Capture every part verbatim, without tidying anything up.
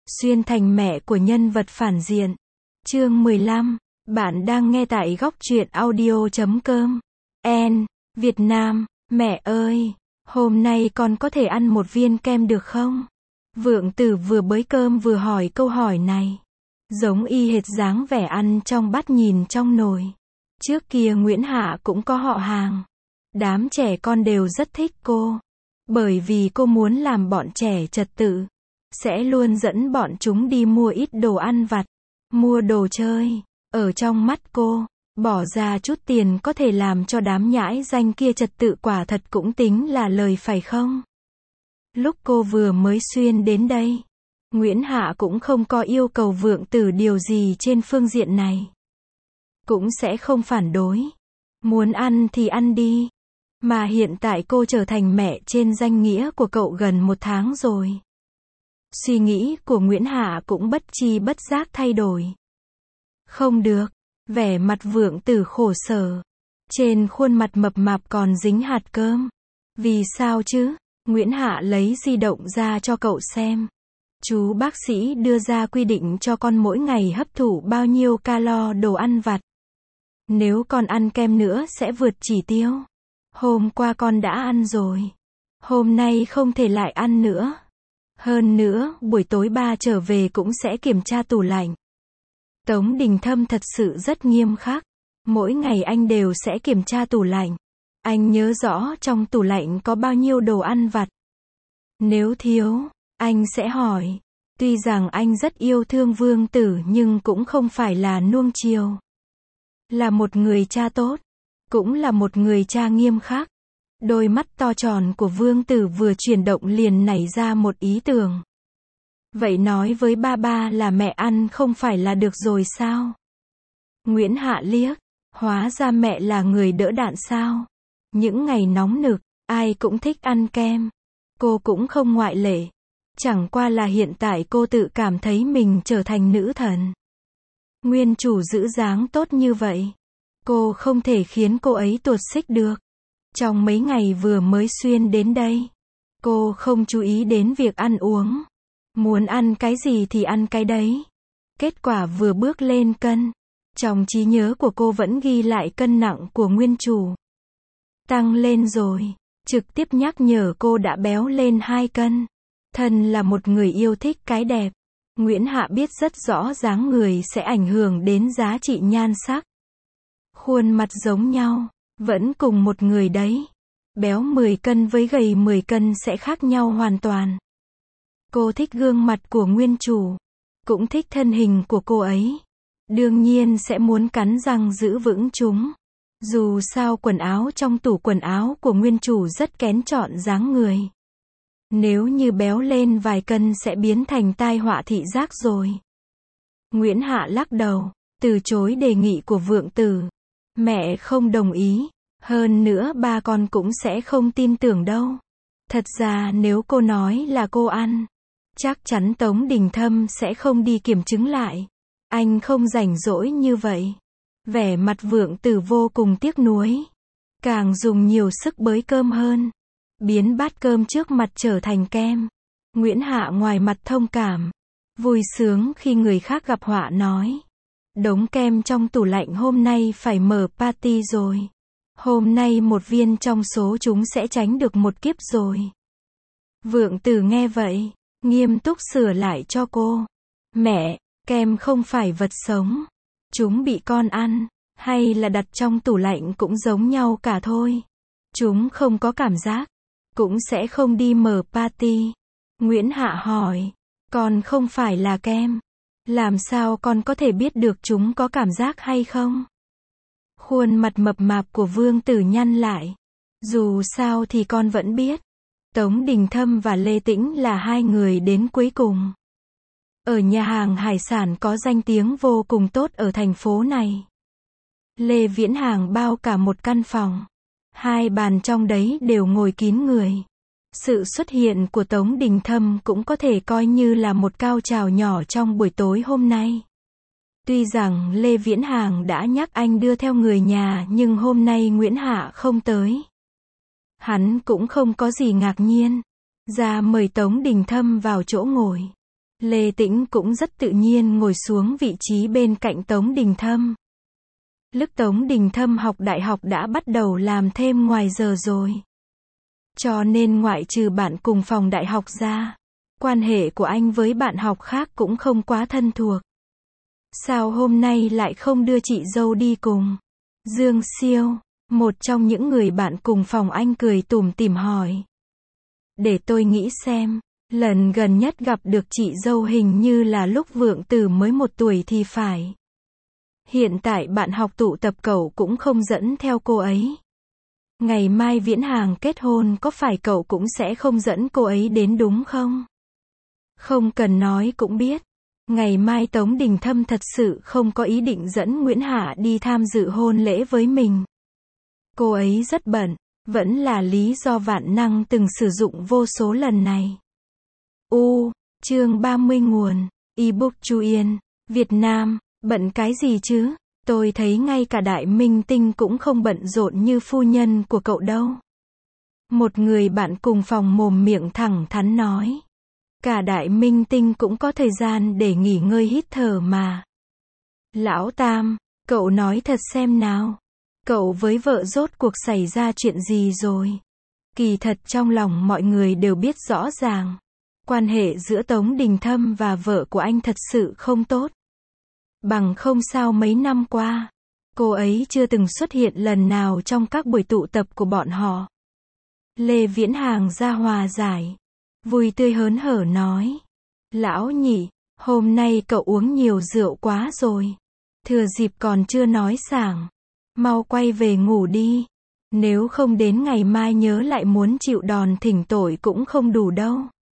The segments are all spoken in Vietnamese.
Xuyên thành mẹ của nhân vật phản diện. Chương mười lăm. Bạn đang nghe tại góc truyện audio chấm com. En, Việt Nam, mẹ ơi, hôm nay con có thể ăn một viên kem được không? Vượng Tử vừa bới cơm vừa hỏi câu hỏi này. Giống y hệt dáng vẻ ăn trong bát nhìn trong nồi. Trước kia Nguyễn Hạ cũng có họ hàng. Đám trẻ con đều rất thích cô. Bởi vì cô muốn làm bọn trẻ trật tự. Sẽ luôn dẫn bọn chúng đi mua ít đồ ăn vặt, mua đồ chơi. Ở trong mắt cô, bỏ ra chút tiền có thể làm cho đám nhãi danh kia trật tự quả thật cũng tính là lời phải không? Lúc cô vừa mới xuyên đến đây, Nguyễn Hạ cũng không có yêu cầu Vượng Tử điều gì trên phương diện này. Cũng sẽ không phản đối. Muốn ăn thì ăn đi. Mà hiện tại cô trở thành mẹ trên danh nghĩa của cậu gần một tháng rồi. Suy nghĩ của Nguyễn Hạ cũng bất chi bất giác thay đổi. Không được, vẻ mặt Vượng Tử khổ sở. Trên khuôn mặt mập mạp còn dính hạt cơm. Vì sao chứ? Nguyễn Hạ lấy di động ra cho cậu xem. Chú bác sĩ đưa ra quy định cho con mỗi ngày hấp thụ bao nhiêu calo đồ ăn vặt. Nếu con ăn kem nữa sẽ vượt chỉ tiêu. Hôm qua con đã ăn rồi. Hôm nay không thể lại ăn nữa. Hơn nữa, buổi tối ba trở về cũng sẽ kiểm tra tủ lạnh. Tống Đình Thâm thật sự rất nghiêm khắc. Mỗi ngày anh đều sẽ kiểm tra tủ lạnh. Anh nhớ rõ trong tủ lạnh có bao nhiêu đồ ăn vặt. Nếu thiếu, anh sẽ hỏi. Tuy rằng anh rất yêu thương Vương Tử nhưng cũng không phải là nuông chiều. Là một người cha tốt. Cũng là một người cha nghiêm khắc. Đôi mắt to tròn của Vương Tử vừa chuyển động liền nảy ra một ý tưởng. Vậy nói với ba ba là mẹ ăn không phải là được rồi sao? Nguyễn Hạ liếc. Hóa ra mẹ là người đỡ đạn sao? Những ngày nóng nực, ai cũng thích ăn kem. Cô cũng không ngoại lệ. Chẳng qua là hiện tại cô tự cảm thấy mình trở thành nữ thần. Nguyên chủ giữ dáng tốt như vậy. Cô không thể khiến cô ấy tuột xích được. Trong mấy ngày vừa mới xuyên đến đây, cô không chú ý đến việc ăn uống. Muốn ăn cái gì thì ăn cái đấy. Kết quả vừa bước lên cân. Trong trí nhớ của cô vẫn ghi lại cân nặng của nguyên chủ. Tăng lên rồi. Trực tiếp nhắc nhở cô đã béo lên hai cân. Thân là một người yêu thích cái đẹp. Nguyễn Hạ biết rất rõ dáng người sẽ ảnh hưởng đến giá trị nhan sắc. Khuôn mặt giống nhau. Vẫn cùng một người đấy. Béo mười cân với gầy mười cân sẽ khác nhau hoàn toàn. Cô thích gương mặt của nguyên chủ. Cũng thích thân hình của cô ấy. Đương nhiên sẽ muốn cắn răng giữ vững chúng. Dù sao quần áo trong tủ quần áo của nguyên chủ rất kén chọn dáng người. Nếu như béo lên vài cân sẽ biến thành tai họa thị giác rồi. Nguyễn Hạ lắc đầu, từ chối đề nghị của Vượng Tử. Mẹ không đồng ý. Hơn nữa ba con cũng sẽ không tin tưởng đâu. Thật ra nếu cô nói là cô ăn, chắc chắn Tống Đình Thâm sẽ không đi kiểm chứng lại. Anh không rảnh rỗi như vậy. Vẻ mặt Vượng Tử vô cùng tiếc nuối. Càng dùng nhiều sức bới cơm hơn. Biến bát cơm trước mặt trở thành kem. Nguyễn Hạ ngoài mặt thông cảm. Vui sướng khi người khác gặp họa nói. Đống kem trong tủ lạnh hôm nay phải mở party rồi. Hôm nay một viên trong số chúng sẽ tránh được một kiếp rồi. Vượng Tử nghe vậy, nghiêm túc sửa lại cho cô. Mẹ, kem không phải vật sống. Chúng bị con ăn, hay là đặt trong tủ lạnh cũng giống nhau cả thôi. Chúng không có cảm giác, cũng sẽ không đi mở party. Nguyễn Hạ hỏi, con không phải là kem. Làm sao con có thể biết được chúng có cảm giác hay không? Khuôn mặt mập mạp của Vương Tử nhăn lại. Dù sao thì con vẫn biết. Tống Đình Thâm và Lê Tĩnh là hai người đến cuối cùng. Ở nhà hàng hải sản có danh tiếng vô cùng tốt ở thành phố này. Lê Viễn Hàng bao cả một căn phòng. Hai bàn trong đấy đều ngồi kín người. Sự xuất hiện của Tống Đình Thâm cũng có thể coi như là một cao trào nhỏ trong buổi tối hôm nay. Tuy rằng Lê Viễn Hàng đã nhắc anh đưa theo người nhà nhưng hôm nay Nguyễn Hạ không tới. Hắn cũng không có gì ngạc nhiên. Ra mời Tống Đình Thâm vào chỗ ngồi. Lê Tĩnh cũng rất tự nhiên ngồi xuống vị trí bên cạnh Tống Đình Thâm. Lúc Tống Đình Thâm học đại học đã bắt đầu làm thêm ngoài giờ rồi. Cho nên ngoại trừ bạn cùng phòng đại học ra, quan hệ của anh với bạn học khác cũng không quá thân thuộc. Sao hôm nay lại không đưa chị dâu đi cùng? Dương Siêu, một trong những người bạn cùng phòng anh cười tủm tỉm hỏi. Để tôi nghĩ xem, lần gần nhất gặp được chị dâu hình như là lúc Vượng Tử mới một tuổi thì phải. Hiện tại bạn học tụ tập cậu cũng không dẫn theo cô ấy. Ngày mai Viễn Hàng kết hôn có phải cậu cũng sẽ không dẫn cô ấy đến đúng không? Không cần nói cũng biết. Ngày mai Tống Đình Thâm thật sự không có ý định dẫn Nguyễn Hạ đi tham dự hôn lễ với mình. Cô ấy rất bận, vẫn là lý do vạn năng từng sử dụng vô số lần này. U, chương ba mươi nguồn, ebook Chu Yên, Việt Nam, bận cái gì chứ? Tôi thấy ngay cả đại minh tinh cũng không bận rộn như phu nhân của cậu đâu. Một người bạn cùng phòng mồm miệng thẳng thắn nói. Cả đại minh tinh cũng có thời gian để nghỉ ngơi hít thở mà. Lão Tam, cậu nói thật xem nào. Cậu với vợ rốt cuộc xảy ra chuyện gì rồi? Kỳ thật trong lòng mọi người đều biết rõ ràng. Quan hệ giữa Tống Đình Thâm và vợ của anh thật sự không tốt. Bằng không sao mấy năm qua, cô ấy chưa từng xuất hiện lần nào trong các buổi tụ tập của bọn họ. Lê Viễn Hàng ra hòa giải. Vui tươi hớn hở nói. Lão nhị, hôm nay cậu uống nhiều rượu quá rồi. Thừa dịp còn chưa nói sảng. Mau quay về ngủ đi. Nếu không đến ngày mai nhớ lại muốn chịu đòn thỉnh tội cũng không đủ đâu.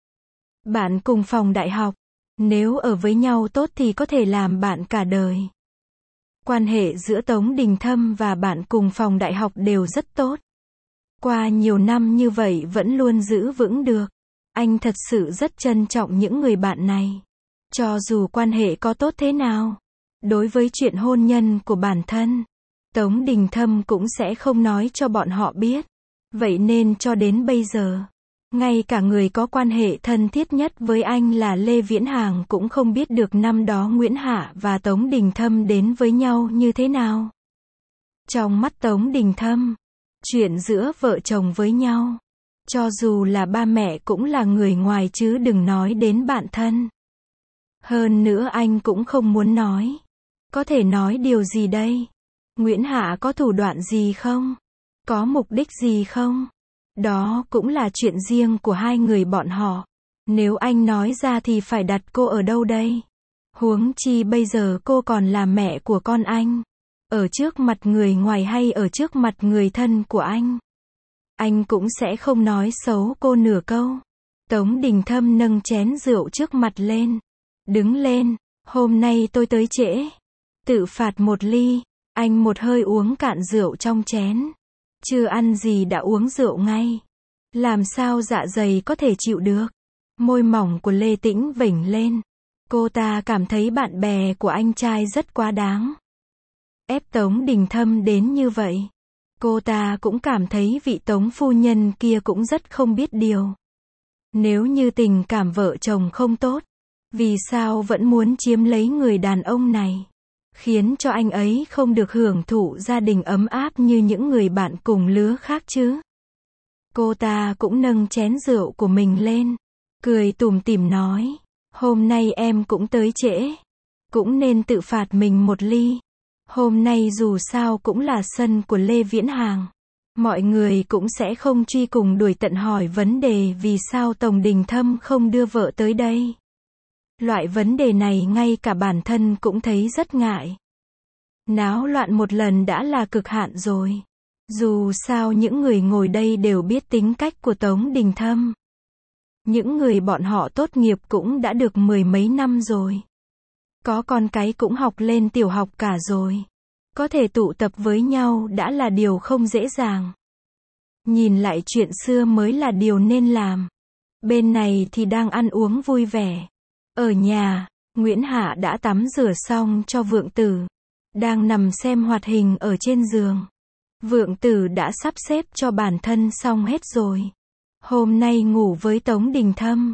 Bạn cùng phòng đại học. Nếu ở với nhau tốt thì có thể làm bạn cả đời. Quan hệ giữa Tống Đình Thâm và bạn cùng phòng đại học đều rất tốt. Qua nhiều năm như vậy vẫn luôn giữ vững được. Anh thật sự rất trân trọng những người bạn này. Cho dù quan hệ có tốt thế nào, đối với chuyện hôn nhân của bản thân, Tống Đình Thâm cũng sẽ không nói cho bọn họ biết. Vậy nên cho đến bây giờ, ngay cả người có quan hệ thân thiết nhất với anh là Lê Viễn Hàng cũng không biết được năm đó Nguyễn Hạ và Tống Đình Thâm đến với nhau như thế nào. Trong mắt Tống Đình Thâm, chuyện giữa vợ chồng với nhau, cho dù là ba mẹ cũng là người ngoài chứ đừng nói đến bạn thân. Hơn nữa anh cũng không muốn nói. Có thể nói điều gì đây? Nguyễn Hạ có thủ đoạn gì không? Có mục đích gì không? Đó cũng là chuyện riêng của hai người bọn họ. Nếu anh nói ra thì phải đặt cô ở đâu đây? Huống chi bây giờ cô còn là mẹ của con anh. Ở trước mặt người ngoài hay ở trước mặt người thân của anh? Anh cũng sẽ không nói xấu cô nửa câu. Tống Đình Thâm nâng chén rượu trước mặt lên. Đứng lên, hôm nay tôi tới trễ. Tự phạt một ly. Anh một hơi uống cạn rượu trong chén. Chưa ăn gì đã uống rượu ngay. Làm sao dạ dày có thể chịu được? Môi mỏng của Lê Tĩnh vểnh lên. Cô ta cảm thấy bạn bè của anh trai rất quá đáng. Ép Tống Đình Thâm đến như vậy. Cô ta cũng cảm thấy vị Tống phu nhân kia cũng rất không biết điều. Nếu như tình cảm vợ chồng không tốt, vì sao vẫn muốn chiếm lấy người đàn ông này? Khiến cho anh ấy không được hưởng thụ gia đình ấm áp như những người bạn cùng lứa khác chứ? Cô ta cũng nâng chén rượu của mình lên, cười tủm tỉm nói, hôm nay em cũng tới trễ, cũng nên tự phạt mình một ly. Hôm nay dù sao cũng là sân của Lê Viễn Hàng. Mọi người cũng sẽ không truy cùng đuổi tận hỏi vấn đề vì sao Tống Đình Thâm không đưa vợ tới đây. Loại vấn đề này ngay cả bản thân cũng thấy rất ngại. Náo loạn một lần đã là cực hạn rồi. Dù sao những người ngồi đây đều biết tính cách của Tống Đình Thâm. Những người bọn họ tốt nghiệp cũng đã được mười mấy năm rồi. Có con cái cũng học lên tiểu học cả rồi. Có thể tụ tập với nhau đã là điều không dễ dàng. Nhìn lại chuyện xưa mới là điều nên làm. Bên này thì đang ăn uống vui vẻ. Ở nhà, Nguyễn Hạ đã tắm rửa xong cho Vượng Tử. Đang nằm xem hoạt hình ở trên giường. Vượng Tử đã sắp xếp cho bản thân xong hết rồi. Hôm nay ngủ với Tống Đình Thâm.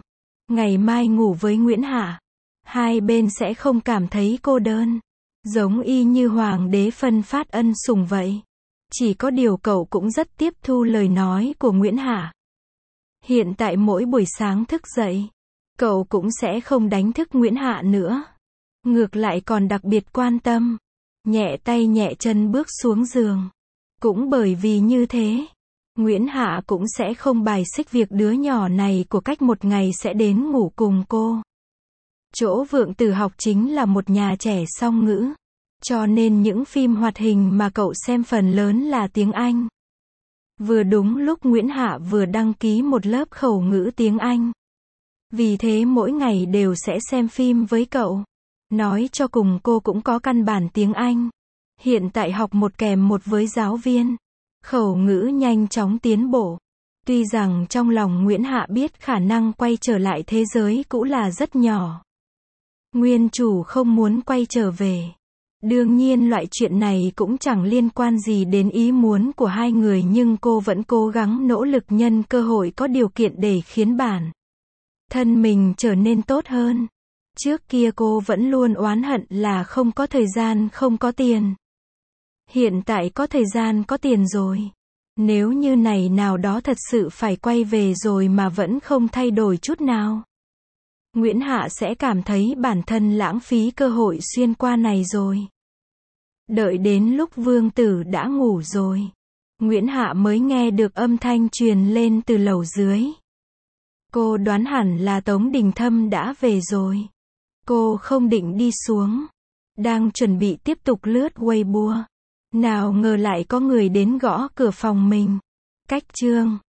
Ngày mai ngủ với Nguyễn Hạ, hai bên sẽ không cảm thấy cô đơn. Giống y như hoàng đế phân phát ân sủng vậy. Chỉ có điều cậu cũng rất tiếp thu lời nói của Nguyễn Hạ. Hiện tại mỗi buổi sáng thức dậy, cậu cũng sẽ không đánh thức Nguyễn Hạ nữa. Ngược lại còn đặc biệt quan tâm, nhẹ tay nhẹ chân bước xuống giường. Cũng bởi vì như thế, Nguyễn Hạ cũng sẽ không bài xích việc đứa nhỏ này của cách một ngày sẽ đến ngủ cùng cô. Chỗ Vượng Tử học chính là một nhà trẻ song ngữ, cho nên những phim hoạt hình mà cậu xem phần lớn là tiếng Anh. Vừa đúng lúc Nguyễn Hạ vừa đăng ký một lớp khẩu ngữ tiếng Anh. Vì thế mỗi ngày đều sẽ xem phim với cậu. Nói cho cùng cô cũng có căn bản tiếng Anh. Hiện tại học một kèm một với giáo viên. Khẩu ngữ nhanh chóng tiến bộ. Tuy rằng trong lòng Nguyễn Hạ biết khả năng quay trở lại thế giới cũ là rất nhỏ. Nguyên chủ không muốn quay trở về. Đương nhiên loại chuyện này cũng chẳng liên quan gì đến ý muốn của hai người, nhưng cô vẫn cố gắng nỗ lực nhân cơ hội có điều kiện để khiến bản thân mình trở nên tốt hơn. Trước kia cô vẫn luôn oán hận là không có thời gian, không có tiền. Hiện tại có thời gian có tiền rồi. Nếu như này nào đó thật sự phải quay về rồi mà vẫn không thay đổi chút nào, Nguyễn Hạ sẽ cảm thấy bản thân lãng phí cơ hội xuyên qua này rồi. Đợi đến lúc Vương Tử đã ngủ rồi, Nguyễn Hạ mới nghe được âm thanh truyền lên từ lầu dưới. Cô đoán hẳn là Tống Đình Thâm đã về rồi. Cô không định đi xuống, đang chuẩn bị tiếp tục lướt Weibo. Nào ngờ lại có người đến gõ cửa phòng mình. Cách chương